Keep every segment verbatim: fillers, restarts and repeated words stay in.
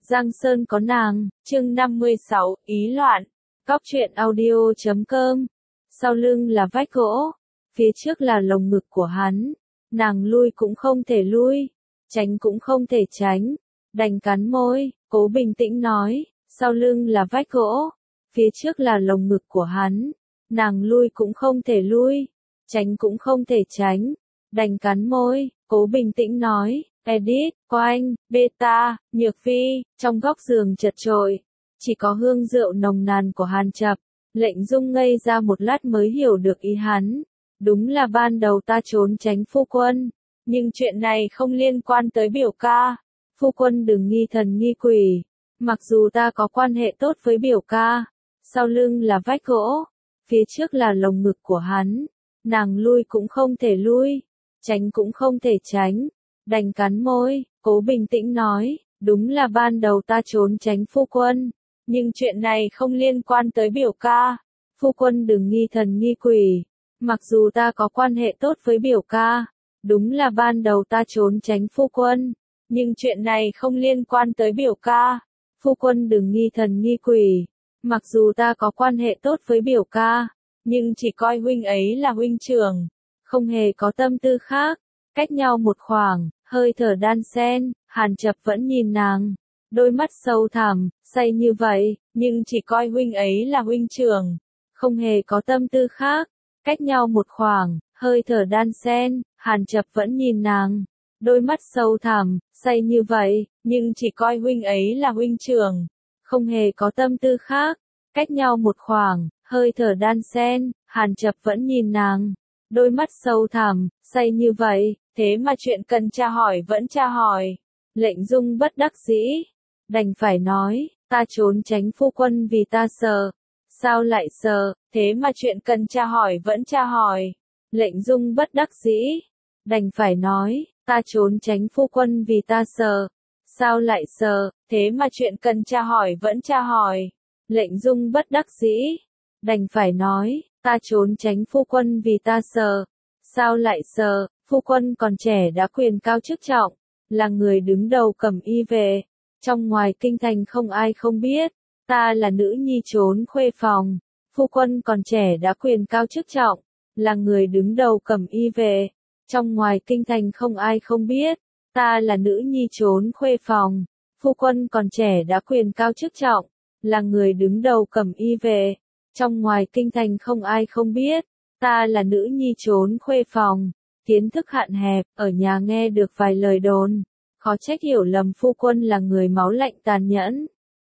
Giang Sơn có nàng, chương năm mươi sáu, ý loạn. Cóc truyện audio chấm com. Sau lưng là vách gỗ, phía trước là lồng ngực của hắn. Nàng lui cũng không thể lui, tránh cũng không thể tránh, đành cắn môi, cố bình tĩnh nói, sau lưng là vách gỗ, phía trước là lồng ngực của hắn. Nàng lui cũng không thể lui, tránh cũng không thể tránh, đành cắn môi, cố bình tĩnh nói. Edit, Oanh, Beta, Nhược Phi, trong góc giường chật chội, chỉ có hương rượu nồng nàn của Hàn Chập. Lệnh Dung ngây ra một lát mới hiểu được ý hắn. Đúng là ban đầu ta trốn tránh phu quân, nhưng chuyện này không liên quan tới biểu ca. Phu quân đừng nghi thần nghi quỷ, mặc dù ta có quan hệ tốt với biểu ca, sau lưng là vách gỗ, phía trước là lồng ngực của hắn. Nàng lui cũng không thể lui, tránh cũng không thể tránh. Đành cắn môi, cố bình tĩnh nói, đúng là ban đầu ta trốn tránh phu quân, nhưng chuyện này không liên quan tới biểu ca. Phu quân đừng nghi thần nghi quỷ, mặc dù ta có quan hệ tốt với biểu ca, đúng là ban đầu ta trốn tránh phu quân, nhưng chuyện này không liên quan tới biểu ca. Phu quân đừng nghi thần nghi quỷ, mặc dù ta có quan hệ tốt với biểu ca, nhưng chỉ coi huynh ấy là huynh trưởng, không hề có tâm tư khác. Cách nhau một khoảng, hơi thở đan xen, Hàn Chập vẫn nhìn nàng, đôi mắt sâu thẳm, say như vậy, nhưng chỉ coi huynh ấy là huynh trưởng, không hề có tâm tư khác. Cách nhau một khoảng, hơi thở đan xen, Hàn Chập vẫn nhìn nàng, đôi mắt sâu thẳm, say như vậy, nhưng chỉ coi huynh ấy là huynh trưởng, không hề có tâm tư khác. Cách nhau một khoảng, hơi thở đan xen, Hàn Chập vẫn nhìn nàng, đôi mắt sâu thẳm, say như vậy, thế mà chuyện cần tra hỏi vẫn tra hỏi. Lệnh Dung bất đắc dĩ, đành phải nói, ta trốn tránh phu quân vì ta sợ. Sao lại sợ, thế mà chuyện cần tra hỏi vẫn tra hỏi. Lệnh Dung bất đắc dĩ, đành phải nói, ta trốn tránh phu quân vì ta sợ. Sao lại sợ, thế mà chuyện cần tra hỏi vẫn tra hỏi. Lệnh Dung bất đắc dĩ, đành phải nói, ta trốn tránh phu quân vì ta sợ. Sao lại sợ, phu quân còn trẻ đã quyền cao chức trọng, là người đứng đầu Cẩm Y về. Trong ngoài kinh thành không ai không biết, ta là nữ nhi trốn khuê phòng. Phu quân còn trẻ đã quyền cao chức trọng, là người đứng đầu Cẩm Y về. Trong ngoài kinh thành không ai không biết, ta là nữ nhi trốn khuê phòng. Phu quân còn trẻ đã quyền cao chức trọng, là người đứng đầu Cẩm Y về. Trong ngoài kinh thành không ai không biết, ta là nữ nhi trốn khuê phòng. Kiến thức hạn hẹp, ở nhà nghe được vài lời đồn, khó trách hiểu lầm phu quân là người máu lạnh tàn nhẫn.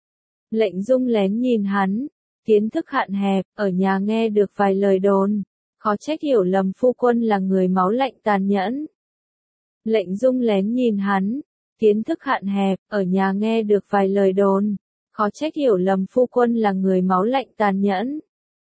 Lệnh Dung lén nhìn hắn, kiến thức hạn hẹp, ở nhà nghe được vài lời đồn, khó trách hiểu lầm phu quân là người máu lạnh tàn nhẫn. Lệnh Dung lén nhìn hắn, kiến thức hạn hẹp, ở nhà nghe được vài lời đồn, khó trách hiểu lầm phu quân là người máu lạnh tàn nhẫn.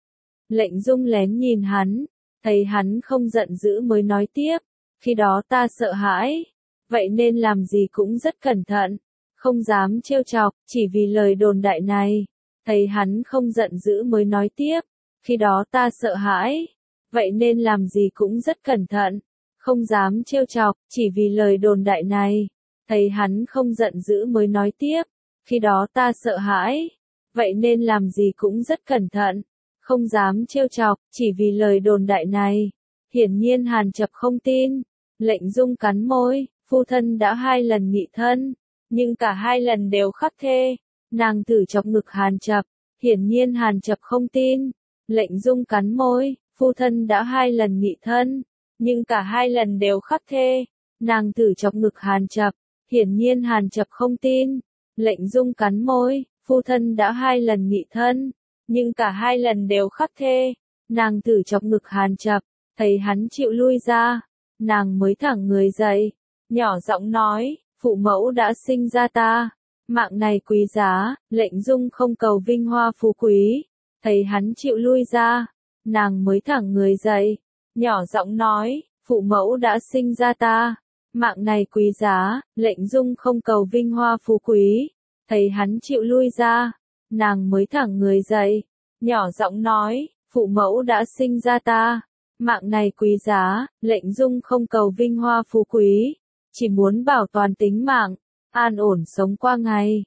Lệnh Dung lén nhìn hắn, thấy hắn không giận dữ mới nói tiếp, khi đó ta sợ hãi, vậy nên làm gì cũng rất cẩn thận, không dám trêu chọc, chỉ vì lời đồn đại này. Thấy hắn không giận dữ mới nói tiếp, khi đó ta sợ hãi, vậy nên làm gì cũng rất cẩn thận, không dám trêu chọc, chỉ vì lời đồn đại này. Thấy hắn không giận dữ mới nói tiếp, khi đó ta sợ hãi, vậy nên làm gì cũng rất cẩn thận, không dám trêu chọc, chỉ vì lời đồn đại này. Hiển nhiên Hàn Chập không tin. Lệnh Dung cắn môi, phu thân đã hai lần nghị thân, nhưng cả hai lần đều khắc thê. Nàng thử chọc ngực Hàn Chập, hiển nhiên Hàn Chập không tin. Lệnh Dung cắn môi, phu thân đã hai lần nghị thân, nhưng cả hai lần đều khắc thê. Nàng thử chọc ngực Hàn Chập, hiển nhiên Hàn Chập không tin. Lệnh Dung cắn môi, phu thân đã hai lần nghị thân, nhưng cả hai lần đều khắc thê. Nàng thử chọc ngực Hàn Chập, thấy hắn chịu lui ra, nàng mới thẳng người dậy, nhỏ giọng nói, phụ mẫu đã sinh ra ta, mạng này quý giá. Lệnh Dung không cầu vinh hoa phú quý, thấy hắn chịu lui ra, nàng mới thẳng người dậy, nhỏ giọng nói, phụ mẫu đã sinh ra ta, mạng này quý giá. Lệnh Dung không cầu vinh hoa phú quý, thấy hắn chịu lui ra, nàng mới thẳng người dậy, nhỏ giọng nói, phụ mẫu đã sinh ra ta, mạng này quý giá. Lệnh Dung không cầu vinh hoa phú quý, chỉ muốn bảo toàn tính mạng, an ổn sống qua ngày.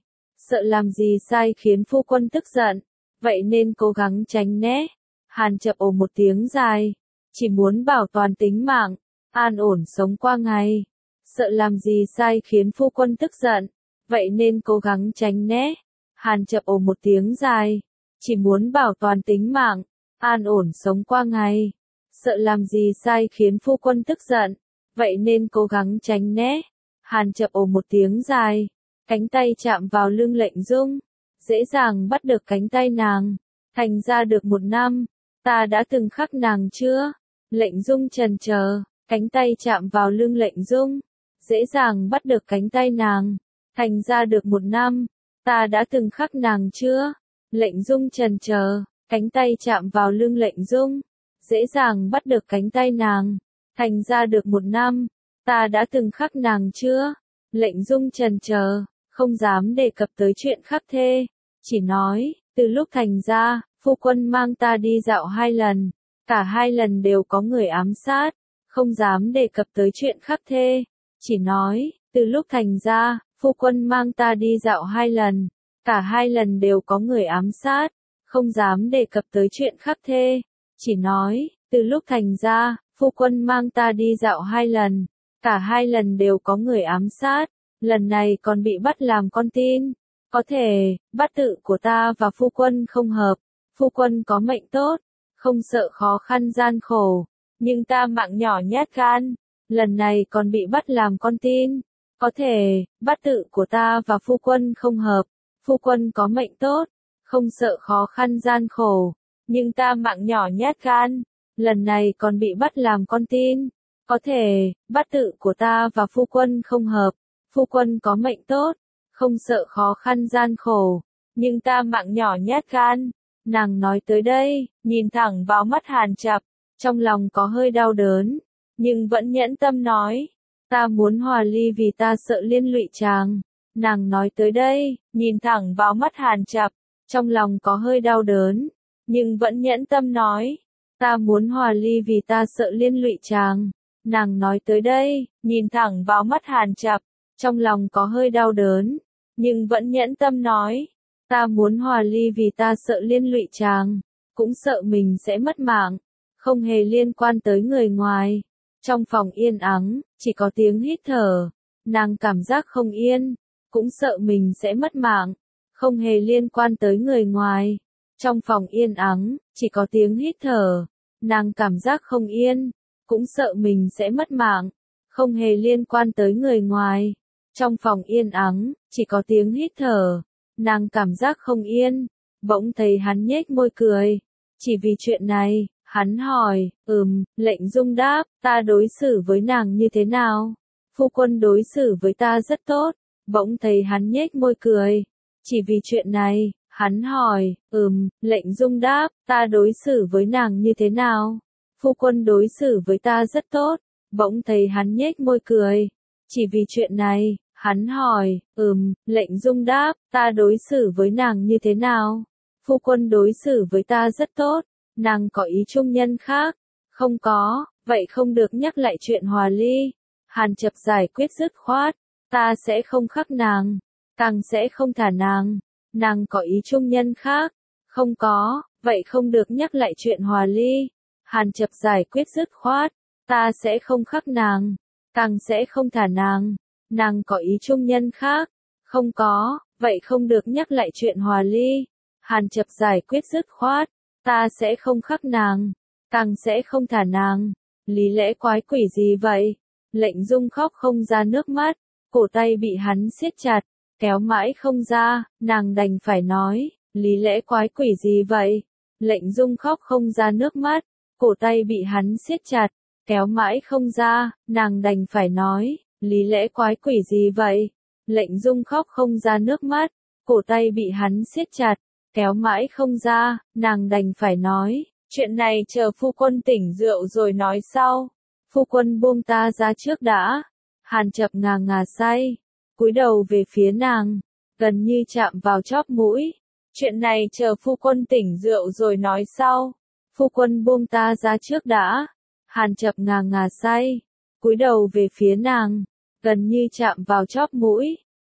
sợ làm gì sai khiến phu quân tức giận, vậy nên cố gắng tránh né. Hàn Chập ồ một tiếng dài, chỉ muốn bảo toàn tính mạng, an ổn sống qua ngày. Sợ làm gì sai khiến phu quân tức giận, vậy nên cố gắng tránh né. Hàn Chập ồ một tiếng dài, chỉ muốn bảo toàn tính mạng, an ổn sống qua ngày. Sợ làm gì sai khiến phu quân tức giận, vậy nên cố gắng tránh né. Hàn Chập ồ một tiếng dài, cánh tay chạm vào lưng Lệnh Dung, dễ dàng bắt được cánh tay nàng. Thành ra được một năm, ta đã từng khắc nàng chưa? Lệnh Dung chần chờ, cánh tay chạm vào lưng Lệnh Dung, dễ dàng bắt được cánh tay nàng. Thành ra được một năm, ta đã từng khắc nàng chưa? Lệnh Dung chần chờ, cánh tay chạm vào lưng Lệnh Dung, dễ dàng bắt được cánh tay nàng. Thành ra được một năm, ta đã từng khắc nàng chưa? Lệnh Dung chần chờ, không dám đề cập tới chuyện khắc thê, chỉ nói, từ lúc thành ra, phu quân mang ta đi dạo hai lần, cả hai lần đều có người ám sát, không dám đề cập tới chuyện khắc thê, chỉ nói, từ lúc thành ra, phu quân mang ta đi dạo hai lần, cả hai lần đều có người ám sát, không dám đề cập tới chuyện khắc thê, chỉ nói, từ lúc thành ra, phu quân mang ta đi dạo hai lần, cả hai lần đều có người ám sát, lần này còn bị bắt làm con tin. Có thể, bát tự của ta và phu quân không hợp, phu quân có mệnh tốt, không sợ khó khăn gian khổ, nhưng ta mạng nhỏ nhát gan, lần này còn bị bắt làm con tin. Có thể, bát tự của ta và phu quân không hợp, phu quân có mệnh tốt, không sợ khó khăn gian khổ, nhưng ta mạng nhỏ nhát gan, lần này còn bị bắt làm con tin. Có thể, bát tự của ta và phu quân không hợp, phu quân có mệnh tốt, không sợ khó khăn gian khổ, nhưng ta mạng nhỏ nhát gan. Nàng nói tới đây, nhìn thẳng vào mắt Hàn Chập, trong lòng có hơi đau đớn, nhưng vẫn nhẫn tâm nói, ta muốn hòa ly vì ta sợ liên lụy chàng. Nàng nói tới đây, nhìn thẳng vào mắt Hàn Chập, trong lòng có hơi đau đớn, nhưng vẫn nhẫn tâm nói, ta muốn hòa ly vì ta sợ liên lụy chàng. Nàng nói tới đây, nhìn thẳng vào mắt Hàn Chập, trong lòng có hơi đau đớn, nhưng vẫn nhẫn tâm nói, ta muốn hòa ly vì ta sợ liên lụy chàng, cũng sợ mình sẽ mất mạng, không hề liên quan tới người ngoài. Trong phòng yên ắng, chỉ có tiếng hít thở, nàng cảm giác không yên, cũng sợ mình sẽ mất mạng, không hề liên quan tới người ngoài. Trong phòng yên ắng, chỉ có tiếng hít thở, nàng cảm giác không yên, cũng sợ mình sẽ mất mạng, không hề liên quan tới người ngoài. Trong phòng yên ắng, chỉ có tiếng hít thở, nàng cảm giác không yên, bỗng thấy hắn nhếch môi cười. Chỉ vì chuyện này, hắn hỏi, ừm, Lệnh Dung đáp, ta đối xử với nàng như thế nào? Phu quân đối xử với ta rất tốt, bỗng thấy hắn nhếch môi cười. Chỉ vì chuyện này, hắn hỏi, ừm, Lệnh Dung đáp, ta đối xử với nàng như thế nào? Phu quân đối xử với ta rất tốt, bỗng thấy hắn nhếch môi cười. Chỉ vì chuyện này, hắn hỏi, ừm, Lệnh Dung đáp, ta đối xử với nàng như thế nào? Phu quân đối xử với ta rất tốt, nàng có ý trung nhân khác? Không có, vậy không được nhắc lại chuyện hòa ly. Hàn Chập giải quyết dứt khoát, ta sẽ không khắc nàng, càng sẽ không thả nàng. Nàng có ý trung nhân khác? Không có, vậy không được nhắc lại chuyện hòa ly. Hàn Chập giải quyết dứt khoát, ta sẽ không khắc nàng, càng sẽ không thả nàng. Nàng có ý trung nhân khác? Không có, vậy không được nhắc lại chuyện hòa ly. Hàn Chập giải quyết dứt khoát, ta sẽ không khắc nàng, càng sẽ không thả nàng. Lý lẽ quái quỷ gì vậy? Lệnh Dung khóc không ra nước mắt, cổ tay bị hắn siết chặt, kéo mãi không ra, nàng đành phải nói, lý lẽ quái quỷ gì vậy? Lệnh Dung khóc không ra nước mắt, cổ tay bị hắn siết chặt, kéo mãi không ra, nàng đành phải nói, lý lẽ quái quỷ gì vậy? Lệnh Dung khóc không ra nước mắt, cổ tay bị hắn siết chặt, kéo mãi không ra, nàng đành phải nói, chuyện này chờ phu quân tỉnh rượu rồi nói sau. Phu quân buông ta ra trước đã. Hàn Chập ngà ngà say, cúi đầu về phía nàng, gần như chạm vào chóp mũi. Chuyện này chờ phu quân tỉnh rượu rồi nói sau. Phu quân buông ta ra trước đã. Hàn Chập ngà ngà say, cúi đầu về phía nàng, gần như chạm vào chóp mũi.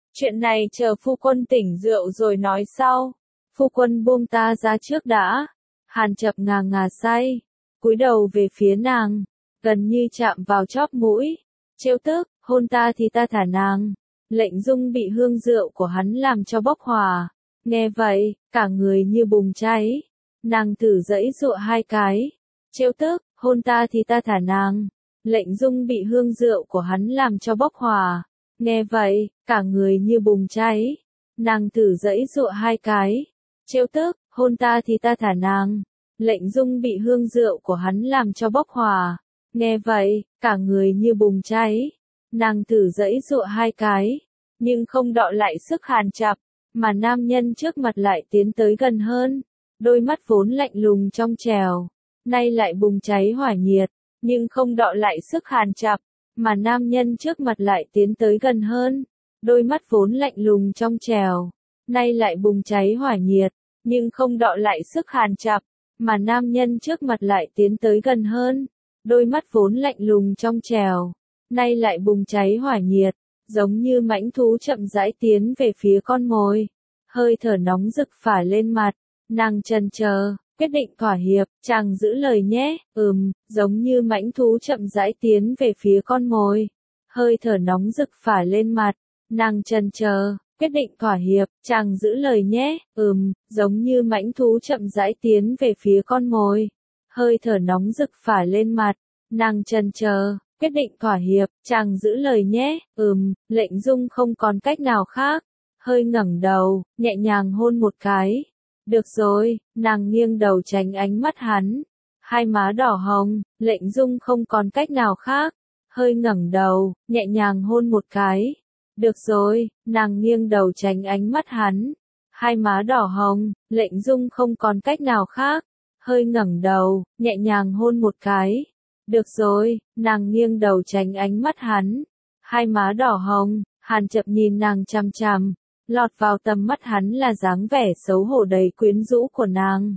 Chuyện này chờ phu quân tỉnh rượu rồi nói sau. Phu quân buông ta ra trước đã. Hàn Chập ngà ngà say, cúi đầu về phía nàng, gần như chạm vào chóp mũi. Trêu tức, hôn ta thì ta thả nàng. Lệnh Dung bị hương rượu của hắn làm cho bốc hỏa. Nghe vậy, cả người như bùng cháy. Nàng thử giãy giụa hai cái. Trêu tức, hôn ta thì ta thả nàng. Lệnh Dung bị hương rượu của hắn làm cho bốc hỏa. Nghe vậy, cả người như bùng cháy. Nàng thử giãy giụa hai cái. Trêu tức, hôn ta thì ta thả nàng. Lệnh Dung bị hương rượu của hắn làm cho bốc hỏa. Nghe vậy, cả người như bùng cháy. Nàng thử giãy giụa hai cái, nhưng không đọ lại sức Hàn Chập, mà nam nhân trước mặt lại tiến tới gần hơn. Đôi mắt vốn lạnh lùng trong trèo, nay lại bùng cháy hỏa nhiệt, nhưng không đọ lại sức Hàn Chập, mà nam nhân trước mặt lại tiến tới gần hơn. Đôi mắt vốn lạnh lùng trong trèo, nay lại bùng cháy hỏa nhiệt, nhưng không đọ lại sức Hàn Chập, mà nam nhân trước mặt lại tiến tới gần hơn. Đôi mắt vốn lạnh lùng trong trèo, nay lại bùng cháy hỏa nhiệt, giống như mãnh thú chậm rãi tiến về phía con mồi. Hơi thở nóng rực phả lên mặt, nàng chần chờ, quyết định thỏa hiệp, chàng giữ lời nhé, ừm, giống như mãnh thú chậm rãi tiến về phía con mồi. Hơi thở nóng rực phả lên mặt, nàng chần chờ, quyết định thỏa hiệp, chàng giữ lời nhé, ừm, giống như mãnh thú chậm rãi tiến về phía con mồi. Hơi thở nóng rực phả lên mặt, nàng chần chờ, quyết định thỏa hiệp, chàng giữ lời nhé, ừm, Lệnh Dung không còn cách nào khác. Hơi ngẩng đầu, nhẹ nhàng hôn một cái. Được rồi, nàng nghiêng đầu tránh ánh mắt hắn. Hai má đỏ hồng, Lệnh Dung không còn cách nào khác. Hơi ngẩng đầu, nhẹ nhàng hôn một cái. Được rồi, nàng nghiêng đầu tránh ánh mắt hắn. Hai má đỏ hồng, Lệnh Dung không còn cách nào khác. Hơi ngẩng đầu, nhẹ nhàng hôn một cái. Được rồi, nàng nghiêng đầu tránh ánh mắt hắn. Hai má đỏ hồng, Hàn Chập nhìn nàng chằm chằm. Lọt vào tầm mắt hắn là dáng vẻ xấu hổ đầy quyến rũ của nàng.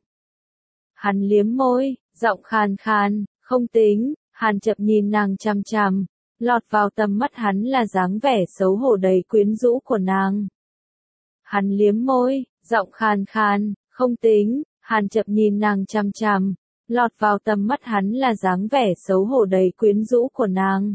Hắn liếm môi, giọng khàn khàn, không tính. Hàn Chập nhìn nàng chằm chằm. Lọt vào tầm mắt hắn là dáng vẻ xấu hổ đầy quyến rũ của nàng. Hắn liếm môi, giọng khàn khàn, không tính. Hàn Chập nhìn nàng chằm chằm. Lọt vào tầm mắt hắn là dáng vẻ xấu hổ đầy quyến rũ của nàng.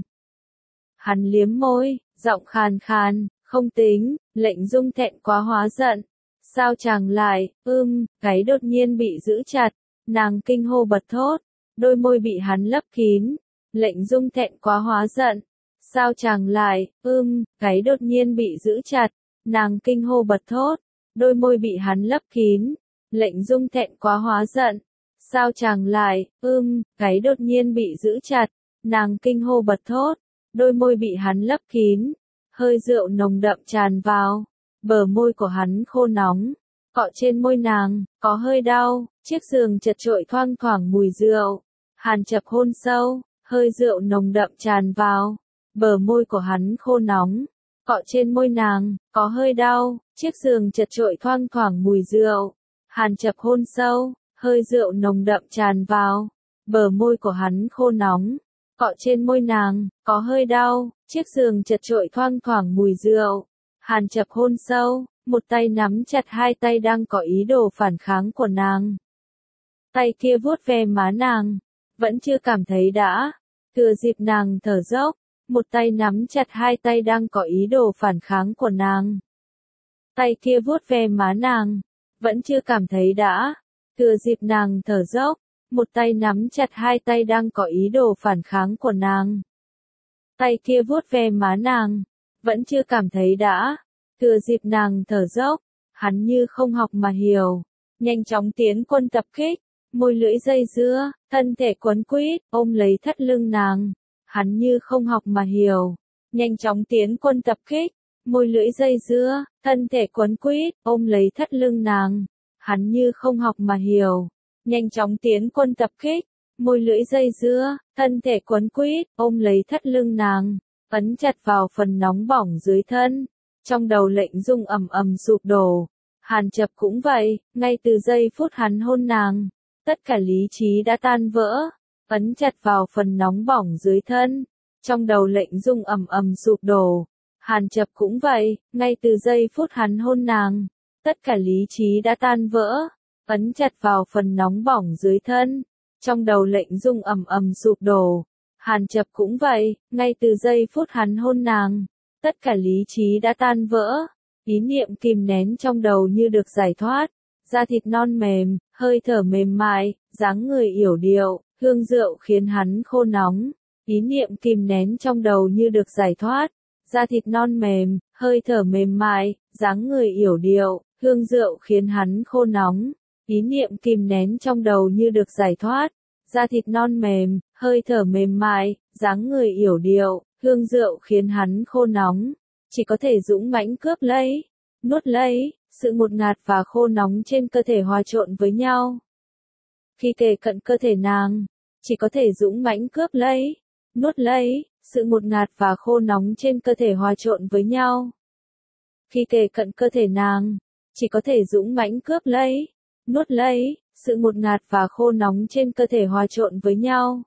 Hắn liếm môi, giọng khàn khàn, không tính. Lệnh Dung thẹn quá hóa giận. Sao chàng lại, ưm, cái đột nhiên bị giữ chặt. Nàng kinh hô bật thốt. Đôi môi bị hắn lấp kín. Lệnh Dung thẹn quá hóa giận. Sao chàng lại, ưm, cái đột nhiên bị giữ chặt. Nàng kinh hô bật thốt. Đôi môi bị hắn lấp kín. Lệnh Dung thẹn quá hóa giận. Sao chàng lại, ưm, cái đột nhiên bị giữ chặt. Nàng kinh hô bật thốt. Đôi môi bị hắn lấp kín. Hơi rượu nồng đậm tràn vào. Bờ môi của hắn khô nóng. Cọ trên môi nàng, có hơi đau. Chiếc giường chật chội thoang thoảng mùi rượu. Hàn Chập hôn sâu. Hơi rượu nồng đậm tràn vào. Bờ môi của hắn khô nóng. Cọ trên môi nàng, có hơi đau. Chiếc giường chật chội thoang thoảng mùi rượu. Hàn Chập hôn sâu. Hơi rượu nồng đậm tràn vào. Bờ môi của hắn khô nóng. Cọ trên môi nàng, có hơi đau. Chiếc giường chật chội thoang thoảng mùi rượu. Hàn Chập hôn sâu. Một tay nắm chặt hai tay đang có ý đồ phản kháng của nàng. Tay kia vuốt ve má nàng. Vẫn chưa cảm thấy đã. Thừa dịp nàng thở dốc. Một tay nắm chặt hai tay đang có ý đồ phản kháng của nàng. Tay kia vuốt ve má nàng. Vẫn chưa cảm thấy đã. Thừa dịp nàng thở dốc. Một tay nắm chặt hai tay đang có ý đồ phản kháng của nàng. Tay kia vuốt ve má nàng. Vẫn chưa cảm thấy đã. Thừa dịp nàng thở dốc. Hắn như không học mà hiểu. Nhanh chóng tiến quân tập kích. Môi lưỡi dây dưa. Thân thể quấn quýt. Ôm lấy thắt lưng nàng. Hắn như không học mà hiểu. Nhanh chóng tiến quân tập kích. Môi lưỡi dây dưa. Thân thể quấn quýt. Ôm lấy thắt lưng nàng. Hắn như không học mà hiểu. Nhanh chóng tiến quân tập kích. Môi lưỡi dây dưa. Thân thể quấn quýt. Ôm lấy thắt lưng nàng. Ấn chặt vào phần nóng bỏng dưới thân. Trong đầu Lệnh Dung ầm ầm sụp đổ. Hàn Chập cũng vậy. Ngay từ giây phút hắn hôn nàng. Tất cả lý trí đã tan vỡ. Ấn chặt vào phần nóng bỏng dưới thân. Trong đầu Lệnh Dung ầm ầm sụp đổ. Hàn Chập cũng vậy, ngay từ giây phút hắn hôn nàng, tất cả lý trí đã tan vỡ, ấn chặt vào phần nóng bỏng dưới thân, trong đầu Lệnh Dung ầm ầm sụp đổ. Hàn Chập cũng vậy, ngay từ giây phút hắn hôn nàng, tất cả lý trí đã tan vỡ, ý niệm kìm nén trong đầu như được giải thoát, da thịt non mềm, hơi thở mềm mại, dáng người yểu điệu, hương rượu khiến hắn khô nóng, ý niệm kìm nén trong đầu như được giải thoát, da thịt non mềm, hơi thở mềm mại, dáng người yểu điệu, hương rượu khiến hắn khô nóng, ý niệm kìm nén trong đầu như được giải thoát, da thịt non mềm, hơi thở mềm mại, dáng người yểu điệu, hương rượu khiến hắn khô nóng, chỉ có thể dũng mãnh cướp lấy, nuốt lấy, sự ngột ngạt và khô nóng trên cơ thể hòa trộn với nhau. Khi kề cận cơ thể nàng, chỉ có thể dũng mãnh cướp lấy, nuốt lấy, sự ngột ngạt và khô nóng trên cơ thể hòa trộn với nhau. Khi kề cận cơ thể nàng, chỉ có thể dũng mãnh cướp lấy, nuốt lấy, sự ngột ngạt và khô nóng trên cơ thể hòa trộn với nhau.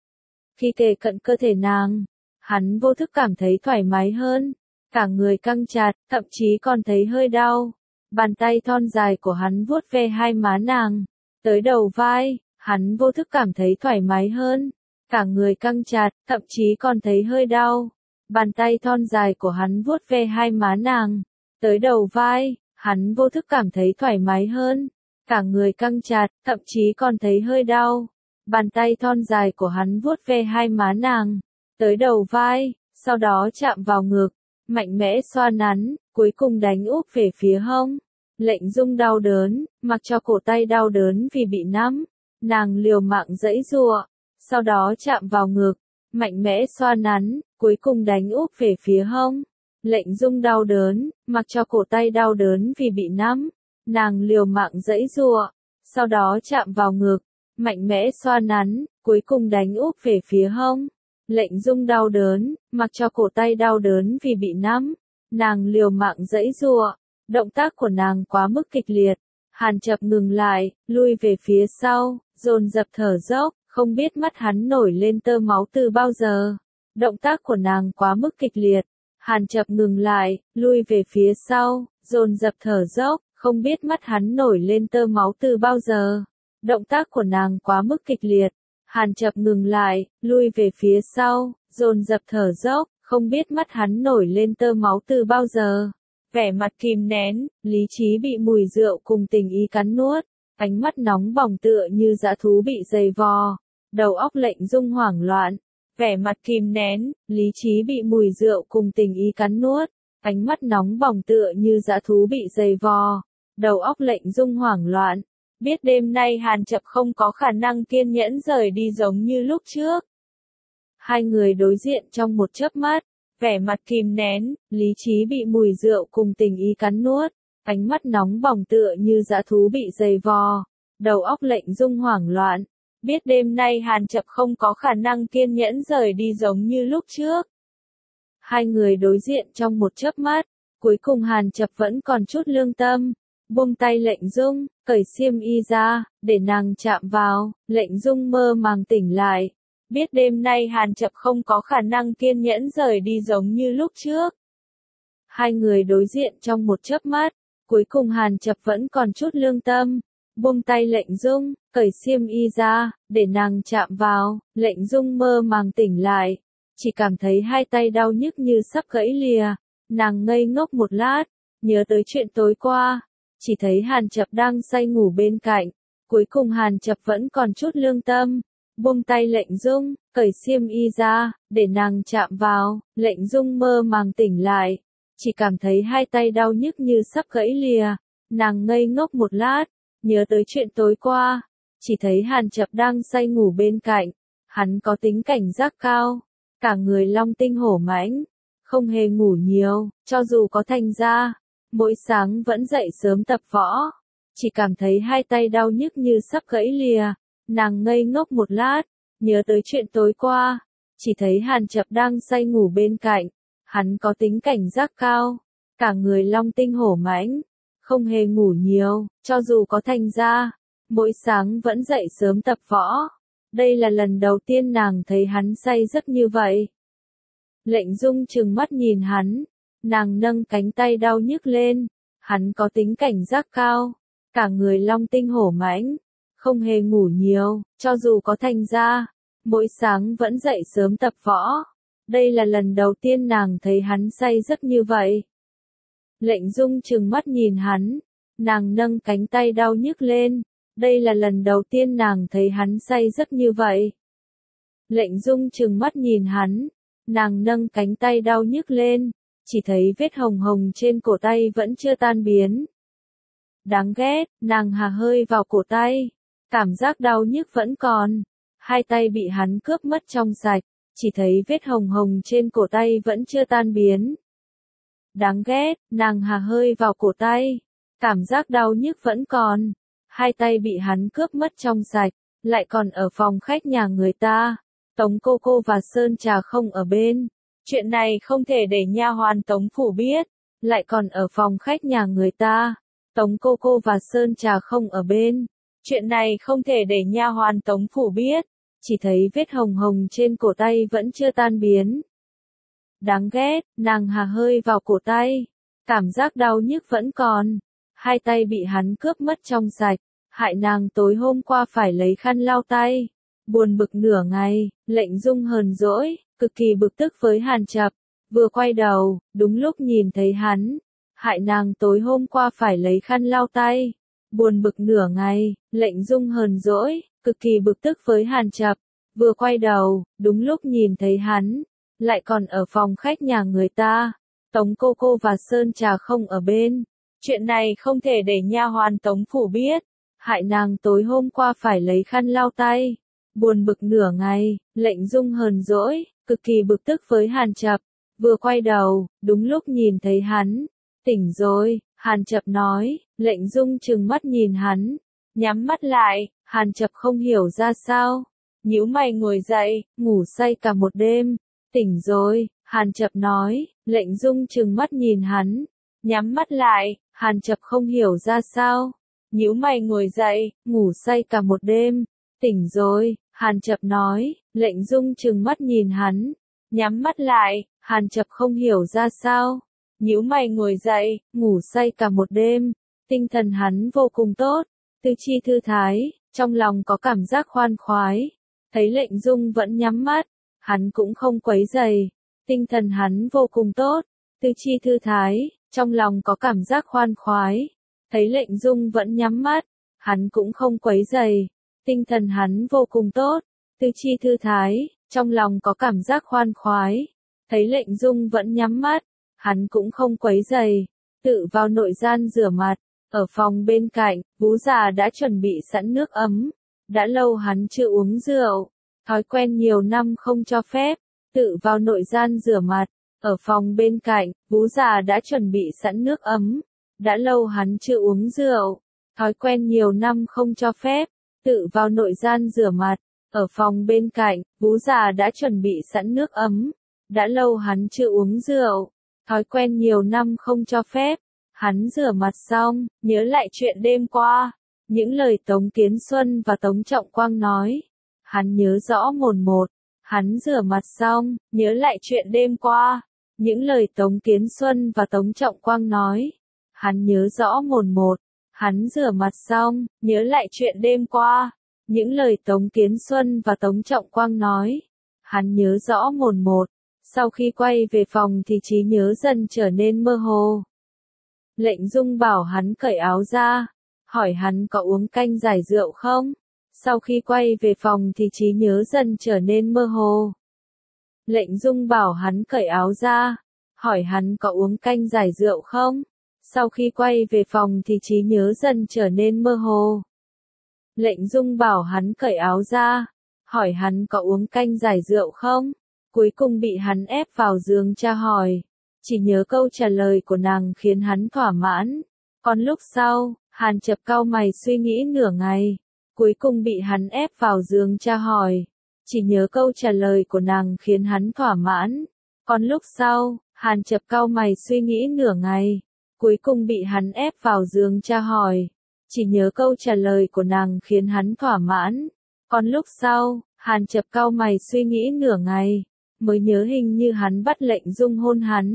Khi kề cận cơ thể nàng, hắn vô thức cảm thấy thoải mái hơn, cả người căng chặt, thậm chí còn thấy hơi đau. Bàn tay thon dài của hắn vuốt ve hai má nàng, tới đầu vai, hắn vô thức cảm thấy thoải mái hơn, cả người căng chặt, thậm chí còn thấy hơi đau. Bàn tay thon dài của hắn vuốt ve hai má nàng, tới đầu vai, hắn vô thức cảm thấy thoải mái hơn, cả người căng chặt, thậm chí còn thấy hơi đau. Bàn tay thon dài của hắn vuốt ve hai má nàng, tới đầu vai, sau đó chạm vào ngực, mạnh mẽ xoa nắn, cuối cùng đánh úp về phía hông. Lệnh Dung đau đớn, mặc cho cổ tay đau đớn vì bị nắm, nàng liều mạng giãy giụa, sau đó chạm vào ngực, mạnh mẽ xoa nắn, cuối cùng đánh úp về phía hông. Lệnh Dung đau đớn, mặc cho cổ tay đau đớn vì bị nắm, nàng liều mạng giãy giụa, sau đó chạm vào ngực, mạnh mẽ xoa nắn, cuối cùng đánh úp về phía hông. Lệnh Dung đau đớn, mặc cho cổ tay đau đớn vì bị nắm, nàng liều mạng giãy giụa, động tác của nàng quá mức kịch liệt. Hàn Chập ngừng lại, lui về phía sau, dồn dập thở dốc, không biết mắt hắn nổi lên tơ máu từ bao giờ. Động tác của nàng quá mức kịch liệt. Hàn Chập ngừng lại, lui về phía sau, dồn dập thở dốc, không biết mắt hắn nổi lên tơ máu từ bao giờ. Động tác của nàng quá mức kịch liệt. Hàn Chập ngừng lại, lui về phía sau, dồn dập thở dốc, không biết mắt hắn nổi lên tơ máu từ bao giờ. Vẻ mặt kìm nén, lý trí bị mùi rượu cùng tình ý cắn nuốt, ánh mắt nóng bỏng tựa như dã thú bị giày vò, đầu óc Lệnh Dung hoảng loạn. Vẻ mặt kìm nén, lý trí bị mùi rượu cùng tình ý cắn nuốt, ánh mắt nóng bỏng tựa như dã thú bị giày vò, đầu óc Lệnh Dung hoảng loạn. Biết đêm nay Hàn Chập không có khả năng kiên nhẫn rời đi giống như lúc trước. Hai người đối diện trong một chớp mắt, vẻ mặt kìm nén, lý trí bị mùi rượu cùng tình ý cắn nuốt, ánh mắt nóng bỏng tựa như dã thú bị giày vò, đầu óc Lệnh Dung hoảng loạn. Biết đêm nay Hàn Chập không có khả năng kiên nhẫn rời đi giống như lúc trước. Hai người đối diện trong một chớp mắt, cuối cùng Hàn Chập vẫn còn chút lương tâm, buông tay Lệnh Dung, cởi xiêm y ra, để nàng chạm vào. Lệnh Dung mơ màng tỉnh lại. Biết đêm nay Hàn Chập không có khả năng kiên nhẫn rời đi giống như lúc trước. Hai người đối diện trong một chớp mắt, cuối cùng Hàn Chập vẫn còn chút lương tâm, buông tay Lệnh Dung, cởi xiêm y ra, để nàng chạm vào. Lệnh Dung mơ màng tỉnh lại, chỉ cảm thấy hai tay đau nhức như sắp gãy lìa. Nàng ngây ngốc một lát, nhớ tới chuyện tối qua, chỉ thấy Hàn Chập đang say ngủ bên cạnh. Cuối cùng Hàn Chập vẫn còn chút lương tâm, buông tay Lệnh Dung, cởi xiêm y ra, để nàng chạm vào. Lệnh Dung mơ màng tỉnh lại, chỉ cảm thấy hai tay đau nhức như sắp gãy lìa. Nàng ngây ngốc một lát, nhớ tới chuyện tối qua, chỉ thấy Hàn Chập đang say ngủ bên cạnh. Hắn có tính cảnh giác cao, cả người long tinh hổ mãnh, không hề ngủ nhiều, cho dù có thành gia, mỗi sáng vẫn dậy sớm tập võ, chỉ cảm thấy hai tay đau nhức như sắp gãy lìa. Nàng ngây ngốc một lát, nhớ tới chuyện tối qua, chỉ thấy Hàn Chập đang say ngủ bên cạnh. Hắn có tính cảnh giác cao, cả người long tinh hổ mãnh, không hề ngủ nhiều, cho dù có thành gia, mỗi sáng vẫn dậy sớm tập võ. Đây là lần đầu tiên nàng thấy hắn say giấc như vậy. Lệnh Dung trừng mắt nhìn hắn, Nàng nâng cánh tay đau nhức lên, hắn có tính cảnh giác cao, cả người long tinh hổ mãnh, không hề ngủ nhiều, cho dù có thành gia, mỗi sáng vẫn dậy sớm tập võ. Đây là lần đầu tiên nàng thấy hắn say giấc như vậy. Lệnh Dung trừng mắt nhìn hắn, nàng nâng cánh tay đau nhức lên, đây là lần đầu tiên nàng thấy hắn say giấc như vậy. Lệnh Dung trừng mắt nhìn hắn, nàng nâng cánh tay đau nhức lên, chỉ thấy vết hồng hồng trên cổ tay vẫn chưa tan biến. Đáng ghét, nàng hà hơi vào cổ tay, cảm giác đau nhức vẫn còn, hai tay bị hắn cướp mất trong sạch, chỉ thấy vết hồng hồng trên cổ tay vẫn chưa tan biến. Đáng ghét, nàng hà hơi vào cổ tay, cảm giác đau nhức vẫn còn, hai tay bị hắn cướp mất trong sạch, lại còn ở phòng khách nhà người ta. Tống cô cô và Sơn Trà không ở bên, chuyện này không thể để nha hoàn Tống phủ biết, lại còn ở phòng khách nhà người ta. Tống cô cô và Sơn Trà không ở bên, chuyện này không thể để nha hoàn Tống phủ biết, chỉ thấy vết hồng hồng trên cổ tay vẫn chưa tan biến. Đáng ghét, nàng hà hơi vào cổ tay, cảm giác đau nhức vẫn còn, hai tay bị hắn cướp mất trong sạch, hại nàng tối hôm qua phải lấy khăn lau tay. Buồn bực nửa ngày, Lệnh Dung hờn dỗi, cực kỳ bực tức với Hàn Chập, vừa quay đầu, đúng lúc nhìn thấy hắn, hại nàng tối hôm qua phải lấy khăn lau tay. Buồn bực nửa ngày, Lệnh Dung hờn dỗi, cực kỳ bực tức với Hàn Chập, vừa quay đầu, đúng lúc nhìn thấy hắn, lại còn ở phòng khách nhà người ta. Tống cô cô và Sơn Trà không ở bên, chuyện này không thể để nha hoàn Tống phủ biết, hại nàng tối hôm qua phải lấy khăn lau tay. Buồn bực nửa ngày, Lệnh Dung hờn dỗi, cực kỳ bực tức với Hàn Chập, vừa quay đầu, đúng lúc nhìn thấy hắn. Tỉnh rồi, Hàn Chập nói. Lệnh Dung trừng mắt nhìn hắn, nhắm mắt lại. Hàn Chập không hiểu ra sao, nhíu mày ngồi dậy, ngủ say cả một đêm. Tỉnh rồi, Hàn Chập nói. Lệnh Dung trừng mắt nhìn hắn, nhắm mắt lại. Hàn Chập không hiểu ra sao, nhíu mày ngồi dậy, ngủ say cả một đêm. Tỉnh rồi, Hàn Chập nói. Lệnh Dung trừng mắt nhìn hắn, nhắm mắt lại. Hàn Chập không hiểu ra sao, nhíu mày ngồi dậy, ngủ say cả một đêm. Tinh thần hắn vô cùng tốt, tư chi thư thái, trong lòng có cảm giác khoan khoái. Thấy Lệnh Dung vẫn nhắm mắt, hắn cũng không quấy rầy. Tinh thần hắn vô cùng tốt, tư chi thư thái, trong lòng có cảm giác khoan khoái. Thấy Lệnh Dung vẫn nhắm mắt, hắn cũng không quấy rầy. Tinh thần hắn vô cùng tốt, tư chi thư thái, trong lòng có cảm giác khoan khoái. Thấy Lệnh Dung vẫn nhắm mắt, hắn cũng không quấy rầy. Tự vào nội gian rửa mặt, ở phòng bên cạnh, Vú già đã chuẩn bị sẵn nước ấm. Đã lâu hắn chưa uống rượu, thói quen nhiều năm không cho phép. Tự vào nội gian rửa mặt, ở phòng bên cạnh, Vú già đã chuẩn bị sẵn nước ấm. Đã lâu hắn chưa uống rượu, thói quen nhiều năm không cho phép. Tự vào nội gian rửa mặt, ở phòng bên cạnh, Vú già đã chuẩn bị sẵn nước ấm. Đã lâu hắn chưa uống rượu, thói quen nhiều năm không cho phép. Hắn rửa mặt xong, nhớ lại chuyện đêm qua, những lời Tống Kiến Xuân và Tống Trọng Quang nói. Hắn nhớ rõ mồn một. Hắn rửa mặt xong, nhớ lại chuyện đêm qua, những lời Tống Kiến Xuân và Tống Trọng Quang nói. Hắn nhớ rõ mồn một. Hắn rửa mặt xong, nhớ lại chuyện đêm qua, những lời Tống Kiến Xuân và Tống Trọng Quang nói. Hắn nhớ rõ mồn một. Sau khi quay về phòng thì trí nhớ dần trở nên mơ hồ. Lệnh Dung bảo hắn cởi áo ra, hỏi hắn có uống canh giải rượu không? Sau khi quay về phòng thì trí nhớ dần trở nên mơ hồ. Lệnh Dung bảo hắn cởi áo ra, hỏi hắn có uống canh giải rượu không? Sau khi quay về phòng thì trí nhớ dần trở nên mơ hồ. Lệnh Dung bảo hắn cởi áo ra, hỏi hắn có uống canh giải rượu không? Cuối cùng bị hắn ép vào giường tra hỏi. Chỉ nhớ câu trả lời của nàng khiến hắn thỏa mãn. Còn lúc sau, Hàn Chập cau mày suy nghĩ nửa ngày. Cuối cùng bị hắn ép vào giường tra hỏi. Chỉ nhớ câu trả lời của nàng khiến hắn thỏa mãn. Còn lúc sau, Hàn Chập cau mày suy nghĩ nửa ngày. Cuối cùng bị hắn ép vào giường tra hỏi. Chỉ nhớ câu trả lời của nàng khiến hắn thỏa mãn. Còn lúc sau, Hàn Chập cau mày suy nghĩ nửa ngày. Mới nhớ hình như hắn bắt Lệnh Dung hôn hắn.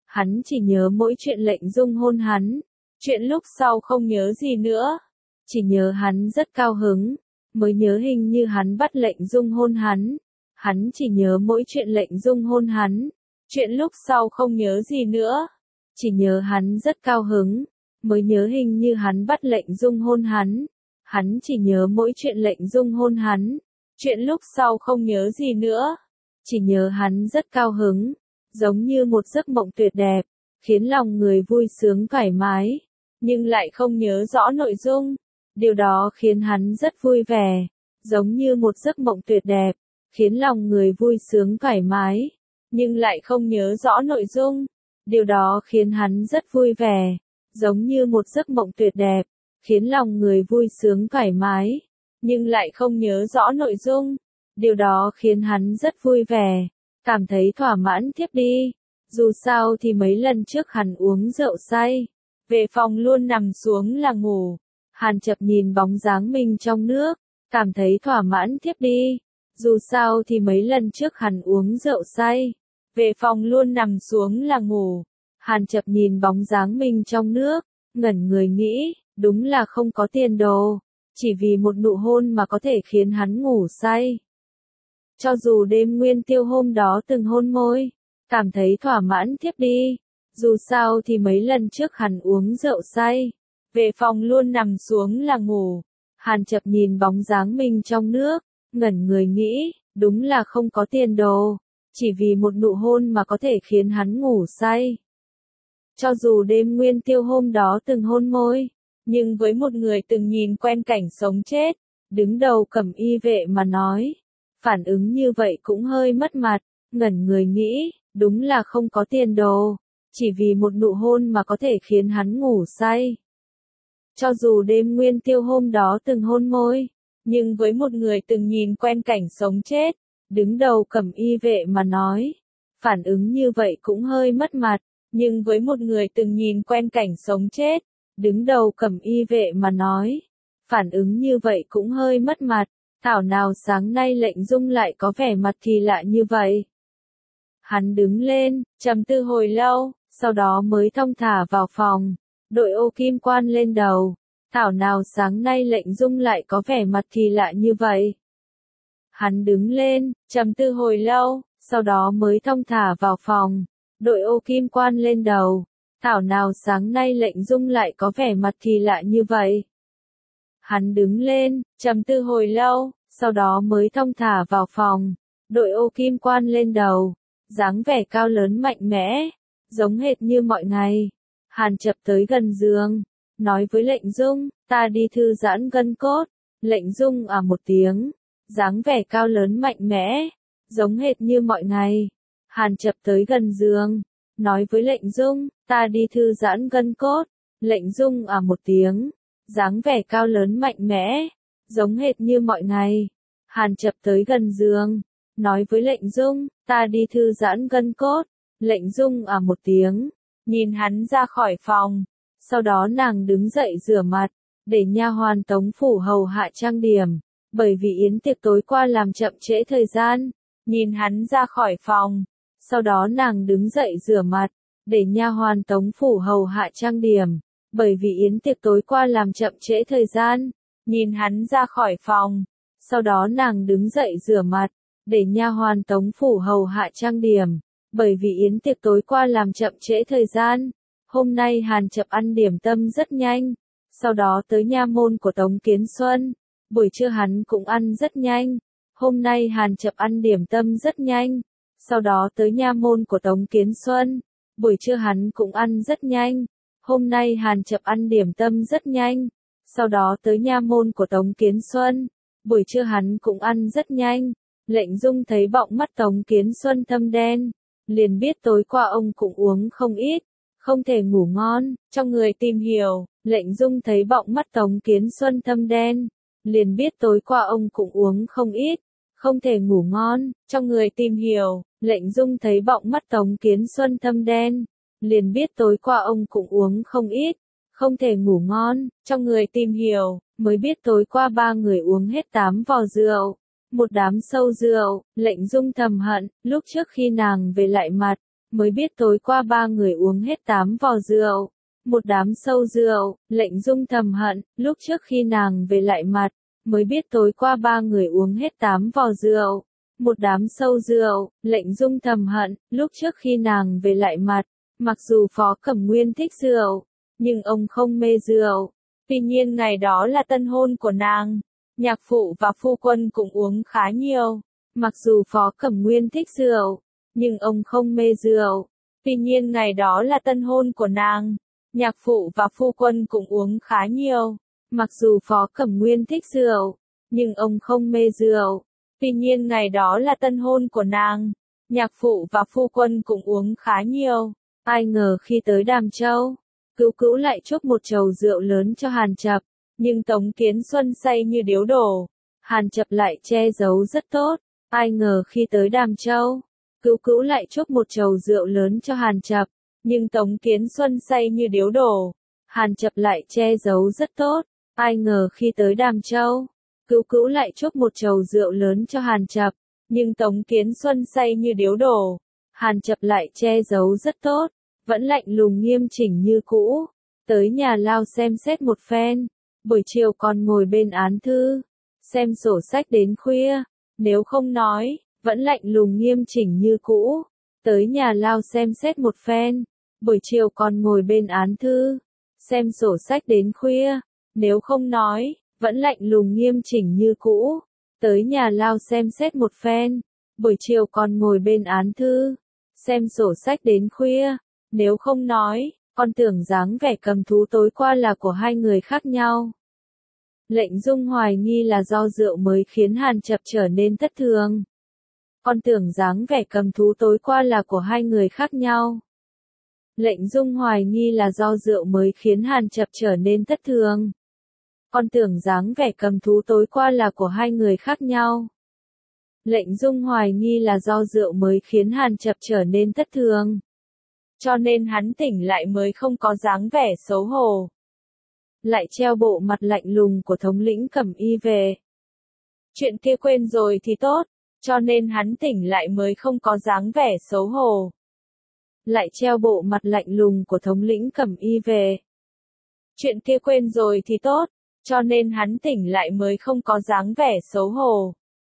Hắn chỉ nhớ mỗi chuyện Lệnh Dung hôn hắn, chuyện lúc sau không nhớ gì nữa. Chỉ nhớ hắn rất cao hứng, mới nhớ hình như hắn bắt Lệnh Dung hôn hắn. Hắn chỉ nhớ mỗi chuyện Lệnh Dung hôn hắn, chuyện lúc sau không nhớ gì nữa. Chỉ nhớ hắn rất cao hứng, mới nhớ hình như hắn bắt Lệnh Dung hôn hắn. Hắn chỉ nhớ mỗi chuyện Lệnh Dung hôn hắn, chuyện lúc sau không nhớ gì nữa. Chỉ nhớ hắn rất cao hứng, giống như một giấc mộng tuyệt đẹp, khiến lòng người vui sướng thoải mái, nhưng lại không nhớ rõ nội dung. Điều đó khiến hắn rất vui vẻ, giống như một giấc mộng tuyệt đẹp, khiến lòng người vui sướng thoải mái, nhưng lại không nhớ rõ nội dung. Điều đó khiến hắn rất vui vẻ, giống như một giấc mộng tuyệt đẹp, khiến lòng người vui sướng thoải mái, nhưng lại không nhớ rõ nội dung. Điều đó khiến hắn rất vui vẻ, cảm thấy thỏa mãn thiếp đi. Dù sao thì mấy lần trước hắn uống rượu say, về phòng luôn nằm xuống là ngủ. Hàn Chập nhìn bóng dáng mình trong nước, cảm thấy thỏa mãn thiếp đi. Dù sao thì mấy lần trước hắn uống rượu say, về phòng luôn nằm xuống là ngủ. Hàn Chập nhìn bóng dáng mình trong nước, ngẩn người nghĩ, đúng là không có tiền đồ, chỉ vì một nụ hôn mà có thể khiến hắn ngủ say. Cho dù đêm nguyên tiêu hôm đó từng hôn môi, cảm thấy thỏa mãn thiếp đi. Dù sao thì mấy lần trước hắn uống rượu say, về phòng luôn nằm xuống là ngủ. Hàn Chập nhìn bóng dáng mình trong nước, ngẩn người nghĩ, đúng là không có tiền đồ, chỉ vì một nụ hôn mà có thể khiến hắn ngủ say. Cho dù đêm nguyên tiêu hôm đó từng hôn môi, nhưng với một người từng nhìn quen cảnh sống chết, đứng đầu cẩm y vệ mà nói, phản ứng như vậy cũng hơi mất mặt. Ngẩn người nghĩ, đúng là không có tiền đồ, chỉ vì một nụ hôn mà có thể khiến hắn ngủ say. Cho dù đêm nguyên tiêu hôm đó từng hôn môi, nhưng với một người từng nhìn quen cảnh sống chết, đứng đầu cẩm y vệ mà nói, phản ứng như vậy cũng hơi mất mặt. Nhưng với một người từng nhìn quen cảnh sống chết, đứng đầu cẩm y vệ mà nói, phản ứng như vậy cũng hơi mất mặt. Thảo nào sáng nay Lệnh Dung lại có vẻ mặt kỳ lạ như vậy. Hắn đứng lên, trầm tư hồi lâu, sau đó mới thong thả vào phòng, đội ô kim quan lên đầu. Thảo nào sáng nay Lệnh Dung lại có vẻ mặt kỳ lạ như vậy. Hắn đứng lên, trầm tư hồi lâu, sau đó mới thong thả vào phòng, đội ô kim quan lên đầu. Thảo nào sáng nay Lệnh Dung lại có vẻ mặt kỳ lạ như vậy. Hắn đứng lên, trầm tư hồi lâu, sau đó mới thong thả vào phòng, đội ô kim quan lên đầu, dáng vẻ cao lớn mạnh mẽ, giống hệt như mọi ngày. Hàn Chập tới gần giường, nói với Lệnh Dung, ta đi thư giãn gân cốt. Lệnh Dung à một tiếng, dáng vẻ cao lớn mạnh mẽ, giống hệt như mọi ngày. Hàn Chập tới gần giường, nói với Lệnh Dung, ta đi thư giãn gân cốt. Lệnh Dung à một tiếng, dáng vẻ cao lớn mạnh mẽ, giống hệt như mọi ngày. Hàn Chập tới gần giường, nói với Lệnh Dung, ta đi thư giãn gân cốt. Lệnh Dung à một tiếng, nhìn hắn ra khỏi phòng. Sau đó nàng đứng dậy rửa mặt, để nha hoàn Tống phủ hầu hạ trang điểm, bởi vì yến tiệc tối qua làm chậm trễ thời gian. Nhìn hắn ra khỏi phòng, sau đó nàng đứng dậy rửa mặt, để nha hoàn Tống phủ hầu hạ trang điểm, bởi vì yến tiệc tối qua làm chậm trễ thời gian. Nhìn hắn ra khỏi phòng, sau đó nàng đứng dậy rửa mặt, để nha hoàn Tống phủ hầu hạ trang điểm, bởi vì yến tiệc tối qua làm chậm trễ thời gian. Hôm nay Hàn Chập ăn điểm tâm rất nhanh, sau đó tới nha môn của Tống Kiến Xuân. Buổi trưa hắn cũng ăn rất nhanh. Hôm nay Hàn Chập ăn điểm tâm rất nhanh, sau đó tới nha môn của Tống Kiến Xuân. Buổi trưa hắn cũng ăn rất nhanh. Hôm nay Hàn Chập ăn điểm tâm rất nhanh, sau đó tới nha môn của Tống Kiến Xuân. Buổi trưa hắn cũng ăn rất nhanh. Lệnh Dung thấy bọng mắt Tống Kiến Xuân thâm đen, liền biết tối qua ông cũng uống không ít, không thể ngủ ngon. Trong người tìm hiểu, Lệnh Dung thấy bọng mắt Tống Kiến Xuân thâm đen, liền biết tối qua ông cũng uống không ít, không thể ngủ ngon. Trong người tìm hiểu, Lệnh Dung thấy bọng mắt Tống Kiến Xuân thâm đen, liền biết tối qua ông cũng uống không ít, không thể ngủ ngon. Trong người tìm hiểu, mới biết tối qua ba người uống hết tám vò rượu, một đám sâu rượu. Lệnh Dung thầm hận, lúc trước khi nàng về lại mặt, mới biết tối qua ba người uống hết tám vò rượu. Một đám sâu rượu, Lệnh Dung thầm hận, lúc trước khi nàng về lại mặt, mới biết tối qua ba người uống hết tám vò rượu. Một đám sâu rượu, Lệnh Dung thầm hận, lúc trước khi nàng về lại mặt, mặc dù Phó Cẩm Nguyên thích rượu, nhưng ông không mê rượu. Tuy nhiên ngày đó là tân hôn của nàng, nhạc phụ và phu quân cũng uống khá nhiều. Mặc dù Phó Cẩm Nguyên thích rượu, nhưng ông không mê rượu. Tuy nhiên ngày đó là tân hôn của nàng, nhạc phụ và phu quân cũng uống khá nhiều. Mặc dù Phó Cẩm Nguyên thích rượu, nhưng ông không mê rượu. Tuy nhiên ngày đó là tân hôn của nàng, nhạc phụ và phu quân cũng uống khá nhiều. Ai ngờ khi tới Đàm Châu, Cữu Cữu lại chúc một chầu rượu lớn cho Hàn Chập, nhưng Tống Kiến Xuân say như điếu đổ. Hàn Chập lại che giấu rất tốt. Ai ngờ khi tới Đàm Châu, Cữu Cữu lại chúc một chầu rượu lớn cho Hàn Chập, nhưng Tống Kiến Xuân say như điếu đổ. Hàn Chập lại che giấu rất tốt. Ai ngờ khi tới Đàm Châu, Cữu Cữu lại chúc một chầu rượu lớn cho Hàn Chập, nhưng Tống Kiến Xuân say như điếu đổ. Hàn Chập lại che giấu rất tốt, vẫn lạnh lùng nghiêm chỉnh như cũ. Tới nhà lao xem xét một phen, buổi chiều còn ngồi bên án thư, xem sổ sách đến khuya. Nếu không nói, vẫn lạnh lùng nghiêm chỉnh như cũ. Tới nhà lao xem xét một phen, buổi chiều còn ngồi bên án thư, xem sổ sách đến khuya. Nếu không nói, vẫn lạnh lùng nghiêm chỉnh như cũ. Tới nhà lao xem xét một phen, buổi chiều còn ngồi bên án thư, xem sổ sách đến khuya. Nếu không nói, con tưởng dáng vẻ cầm thú tối qua là của hai người khác nhau. Lệnh Dung hoài nghi là do rượu mới khiến Hàn Chập trở nên thất thường. Con tưởng dáng vẻ cầm thú tối qua là của hai người khác nhau. Lệnh Dung hoài nghi là do rượu mới khiến Hàn Chập trở nên thất thường. Con tưởng dáng vẻ cầm thú tối qua là của hai người khác nhau. Lệnh Dung hoài nghi là do rượu mới khiến Hàn Chập trở nên thất thường. Cho nên hắn tỉnh lại mới không có dáng vẻ xấu hổ. Lại treo bộ mặt lạnh lùng của thống lĩnh Cẩm Y về. Chuyện kia quên rồi thì tốt, cho nên hắn tỉnh lại mới không có dáng vẻ xấu hổ. Lại treo bộ mặt lạnh lùng của thống lĩnh Cẩm Y về. Chuyện kia quên rồi thì tốt, cho nên hắn tỉnh lại mới không có dáng vẻ xấu hổ.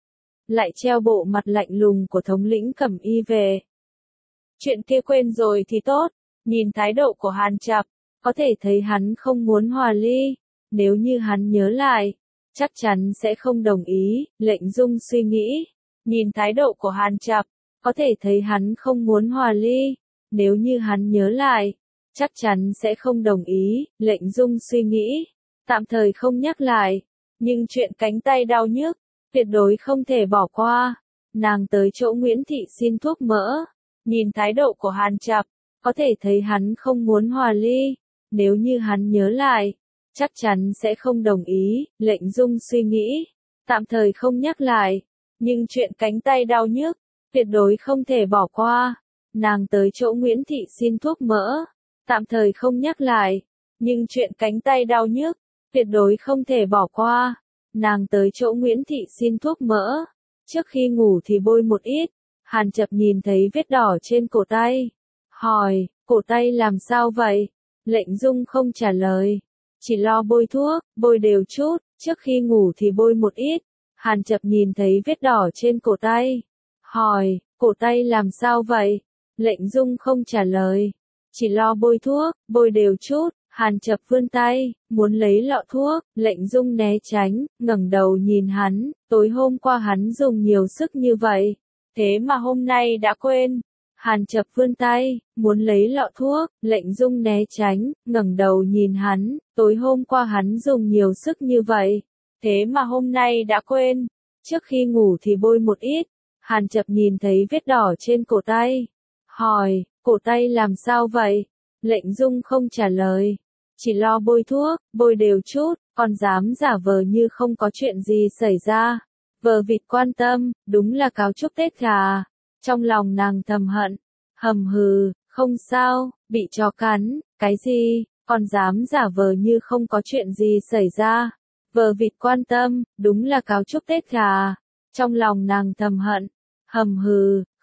Lại treo bộ mặt lạnh lùng của thống lĩnh Cẩm Y về. Chuyện kia quên rồi thì tốt, nhìn thái độ của Hàn Chập, có thể thấy hắn không muốn hòa ly. Nếu như hắn nhớ lại, chắc chắn sẽ không đồng ý. Lệnh Dung suy nghĩ, nhìn thái độ của Hàn Chập, có thể thấy hắn không muốn hòa ly. Nếu như hắn nhớ lại, chắc chắn sẽ không đồng ý. Lệnh Dung suy nghĩ, tạm thời không nhắc lại, nhưng chuyện cánh tay đau nhức, tuyệt đối không thể bỏ qua. Nàng tới chỗ Nguyễn Thị xin thuốc mỡ, nhìn thái độ của Hàn Chập, có thể thấy hắn không muốn hòa ly. Nếu như hắn nhớ lại, chắc chắn sẽ không đồng ý. Lệnh Dung suy nghĩ, tạm thời không nhắc lại, nhưng chuyện cánh tay đau nhức, tuyệt đối không thể bỏ qua. Nàng tới chỗ Nguyễn Thị xin thuốc mỡ, tạm thời không nhắc lại, nhưng chuyện cánh tay đau nhức, tuyệt đối không thể bỏ qua. Nàng tới chỗ Nguyễn Thị xin thuốc mỡ, trước khi ngủ thì bôi một ít. Hàn Chập nhìn thấy vết đỏ trên cổ tay, hỏi, cổ tay làm sao vậy? Lệnh Dung không trả lời, chỉ lo bôi thuốc, bôi đều chút, trước khi ngủ thì bôi một ít. Hàn Chập nhìn thấy vết đỏ trên cổ tay, hỏi, cổ tay làm sao vậy? Lệnh Dung không trả lời, chỉ lo bôi thuốc, bôi đều chút. Hàn Chập vươn tay, muốn lấy lọ thuốc. Lệnh Dung né tránh, ngẩng đầu nhìn hắn, tối hôm qua hắn dùng nhiều sức như vậy, thế mà hôm nay đã quên. Hàn Chập vươn tay, muốn lấy lọ thuốc. Lệnh Dung né tránh, ngẩng đầu nhìn hắn, tối hôm qua hắn dùng nhiều sức như vậy, thế mà hôm nay đã quên. Trước khi ngủ thì bôi một ít. Hàn Chập nhìn thấy vết đỏ trên cổ tay, hỏi, cổ tay làm sao vậy? Lệnh Dung không trả lời, chỉ lo bôi thuốc, bôi đều chút, còn dám giả vờ như không có chuyện gì xảy ra. Vờ vịt quan tâm, đúng là cáo chúc Tết gà. Trong lòng nàng thầm hận, hầm hừ, không sao, bị chó cắn, cái gì, còn dám giả vờ như không có chuyện gì xảy ra. Vờ vịt quan tâm, đúng là cáo chúc Tết gà. Trong lòng nàng thầm hận, hầm hừ,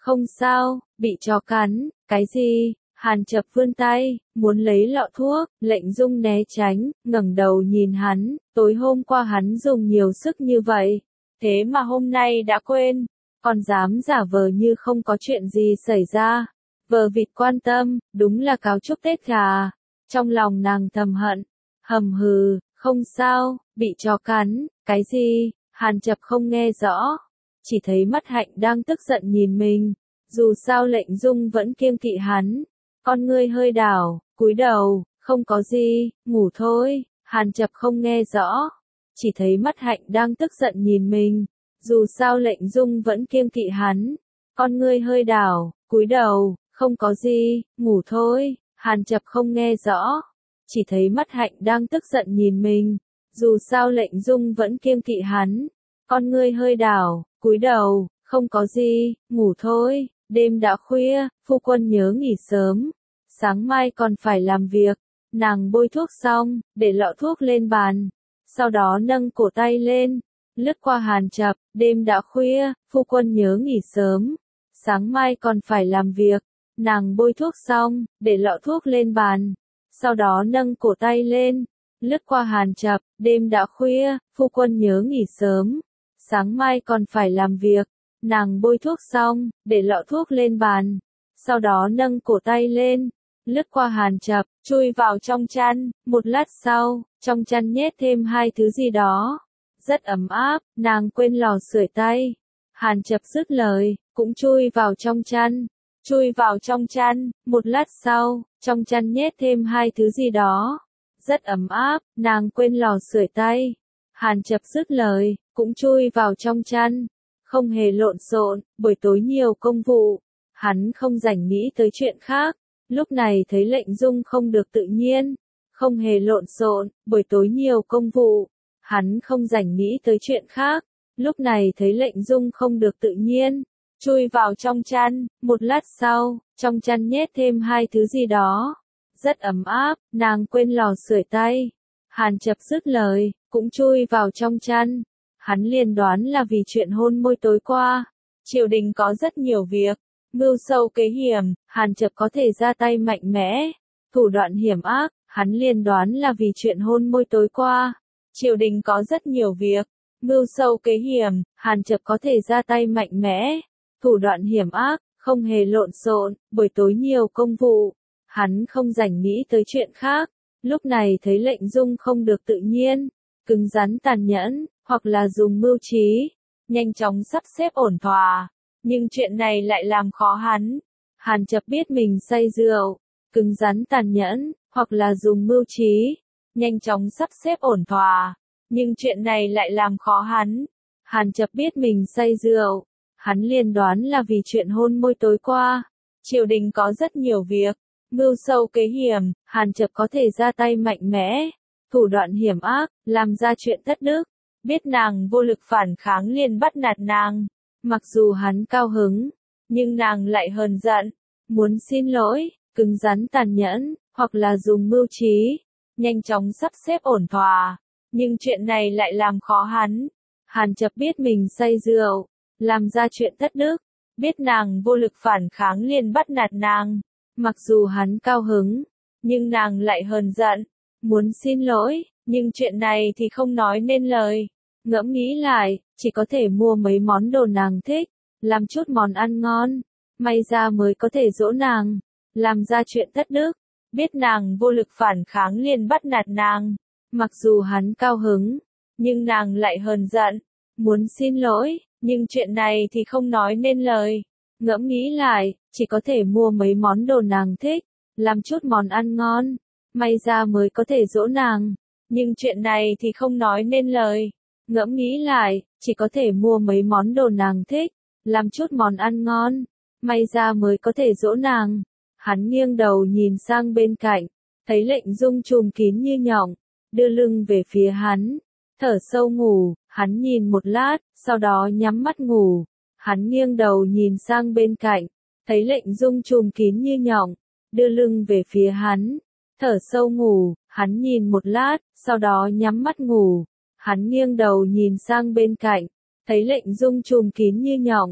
Không sao, bị chó cắn, cái gì? Hàn Chập vươn tay, muốn lấy lọ thuốc, Lệnh Dung né tránh, ngẩng đầu nhìn hắn, tối hôm qua hắn dùng nhiều sức như vậy, thế mà hôm nay đã quên, còn dám giả vờ như không có chuyện gì xảy ra. Vờ vịt quan tâm, đúng là cáo chúc Tết gà. Trong lòng nàng thầm hận, hầm hừ, không sao, bị chó cắn, cái gì? Hàn Chập không nghe rõ, chỉ thấy mắt Hạnh đang tức giận nhìn mình, dù sao Lệnh Dung vẫn kiêng kỵ hắn. Con ngươi hơi đảo, cúi đầu, không có gì, ngủ thôi. Hàn Chập không nghe rõ, chỉ thấy mắt Hạnh đang tức giận nhìn mình, dù sao Lệnh Dung vẫn kiêng kỵ hắn. Con ngươi hơi đảo, cúi đầu, không có gì, ngủ thôi. Hàn Chập không nghe rõ, chỉ thấy mắt Hạnh đang tức giận nhìn mình, dù sao Lệnh Dung vẫn kiêng kỵ hắn. Con ngươi hơi đảo, cúi đầu, không có gì, ngủ thôi. Đêm đã khuya, phu quân nhớ nghỉ sớm, sáng mai còn phải làm việc. Nàng bôi thuốc xong, để lọ thuốc lên bàn, sau đó nâng cổ tay lên, lướt qua Hàn Chập, đêm đã khuya, phu quân nhớ nghỉ sớm, sáng mai còn phải làm việc. Nàng bôi thuốc xong, để lọ thuốc lên bàn, sau đó nâng cổ tay lên, lướt qua Hàn Chập, đêm đã khuya, phu quân nhớ nghỉ sớm, sáng mai còn phải làm việc. Nàng bôi thuốc xong, để lọ thuốc lên bàn, sau đó nâng cổ tay lên, lướt qua Hàn Chập, chui vào trong chăn. Một lát sau, trong chăn nhét thêm hai thứ gì đó, rất ấm áp, nàng quên lò sưởi tay. Hàn Chập dứt lời, cũng chui vào trong chăn, chui vào trong chăn. Một lát sau, trong chăn nhét thêm hai thứ gì đó, rất ấm áp, nàng quên lò sưởi tay. Hàn Chập dứt lời, cũng chui vào trong chăn. Không hề lộn xộn, buổi tối nhiều công vụ, hắn không rảnh nghĩ tới chuyện khác. Lúc này thấy Lệnh Dung không được tự nhiên, không hề lộn xộn, buổi tối nhiều công vụ, hắn không rảnh nghĩ tới chuyện khác. Lúc này thấy Lệnh Dung không được tự nhiên, chui vào trong chăn. Một lát sau, trong chăn nhét thêm hai thứ gì đó, rất ấm áp, nàng quên lò sưởi tay. Hàn Chập dứt lời, cũng chui vào trong chăn. Hắn liền đoán là vì chuyện hôn môi tối qua. Triều đình có rất nhiều việc, mưu sâu kế hiểm, Hàn Chập có thể ra tay mạnh mẽ, thủ đoạn hiểm ác, hắn liền đoán là vì chuyện hôn môi tối qua. Triều đình có rất nhiều việc, mưu sâu kế hiểm, Hàn Chập có thể ra tay mạnh mẽ, thủ đoạn hiểm ác, không hề lộn xộn, buổi tối nhiều công vụ, hắn không rảnh nghĩ tới chuyện khác. Lúc này thấy Lệnh Dung không được tự nhiên, cứng rắn tàn nhẫn, hoặc là dùng mưu trí, nhanh chóng sắp xếp ổn thỏa, nhưng chuyện này lại làm khó hắn. Hàn Chập biết mình say rượu, cứng rắn tàn nhẫn, hoặc là dùng mưu trí, nhanh chóng sắp xếp ổn thỏa, nhưng chuyện này lại làm khó hắn. Hàn Chập biết mình say rượu, hắn liền đoán là vì chuyện hôn môi tối qua. Triều đình có rất nhiều việc, mưu sâu kế hiểm, Hàn Chập có thể ra tay mạnh mẽ, thủ đoạn hiểm ác, làm ra chuyện thất đức. Biết nàng vô lực phản kháng liền bắt nạt nàng. Mặc dù hắn cao hứng, nhưng nàng lại hờn giận, muốn xin lỗi, cứng rắn tàn nhẫn, hoặc là dùng mưu trí, nhanh chóng sắp xếp ổn thỏa, nhưng chuyện này lại làm khó hắn. Hàn Chập biết mình say rượu, làm ra chuyện thất đức, biết nàng vô lực phản kháng liền bắt nạt nàng. Mặc dù hắn cao hứng, nhưng nàng lại hờn giận, muốn xin lỗi, nhưng chuyện này thì không nói nên lời. Ngẫm nghĩ lại, chỉ có thể mua mấy món đồ nàng thích, làm chút món ăn ngon, may ra mới có thể dỗ nàng, làm ra chuyện thất đức, biết nàng vô lực phản kháng liền bắt nạt nàng. Mặc dù hắn cao hứng, nhưng nàng lại hờn giận, muốn xin lỗi, nhưng chuyện này thì không nói nên lời. Ngẫm nghĩ lại, chỉ có thể mua mấy món đồ nàng thích, làm chút món ăn ngon, may ra mới có thể dỗ nàng, nhưng chuyện này thì không nói nên lời. Ngẫm nghĩ lại, chỉ có thể mua mấy món đồ nàng thích, làm chút món ăn ngon, may ra mới có thể dỗ nàng. Hắn nghiêng đầu nhìn sang bên cạnh, thấy Lệnh Dung trùm kín như nhộng, đưa lưng về phía hắn, thở sâu ngủ. Hắn nhìn một lát, sau đó nhắm mắt ngủ. Hắn nghiêng đầu nhìn sang bên cạnh, thấy Lệnh Dung trùm kín như nhộng, đưa lưng về phía hắn, thở sâu ngủ. Hắn nhìn một lát, sau đó nhắm mắt ngủ. Hắn nghiêng đầu nhìn sang bên cạnh, thấy Lệnh Dung trùm kín như nhộng,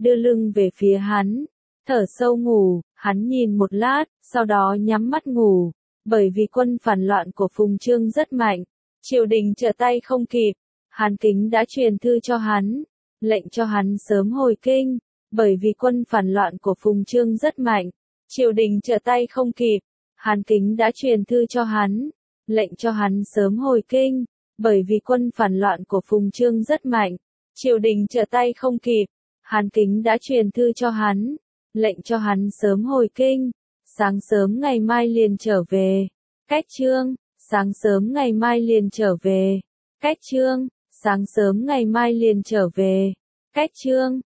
đưa lưng về phía hắn, thở sâu ngủ, hắn nhìn một lát, sau đó nhắm mắt ngủ, bởi vì quân phản loạn của Phùng Trương rất mạnh, triều đình trở tay không kịp, Hàn Kính đã truyền thư cho hắn, lệnh cho hắn sớm hồi kinh, bởi vì quân phản loạn của Phùng Trương rất mạnh, triều đình trở tay không kịp, Hàn Kính đã truyền thư cho hắn, lệnh cho hắn sớm hồi kinh, bởi vì quân phản loạn của Phùng Trương rất mạnh, triều đình trở tay không kịp, Hàn Kính đã truyền thư cho hắn, lệnh cho hắn sớm hồi kinh, sáng sớm ngày mai liền trở về, cách chương, sáng sớm ngày mai liền trở về, cách chương, sáng sớm ngày mai liền trở về, cách chương.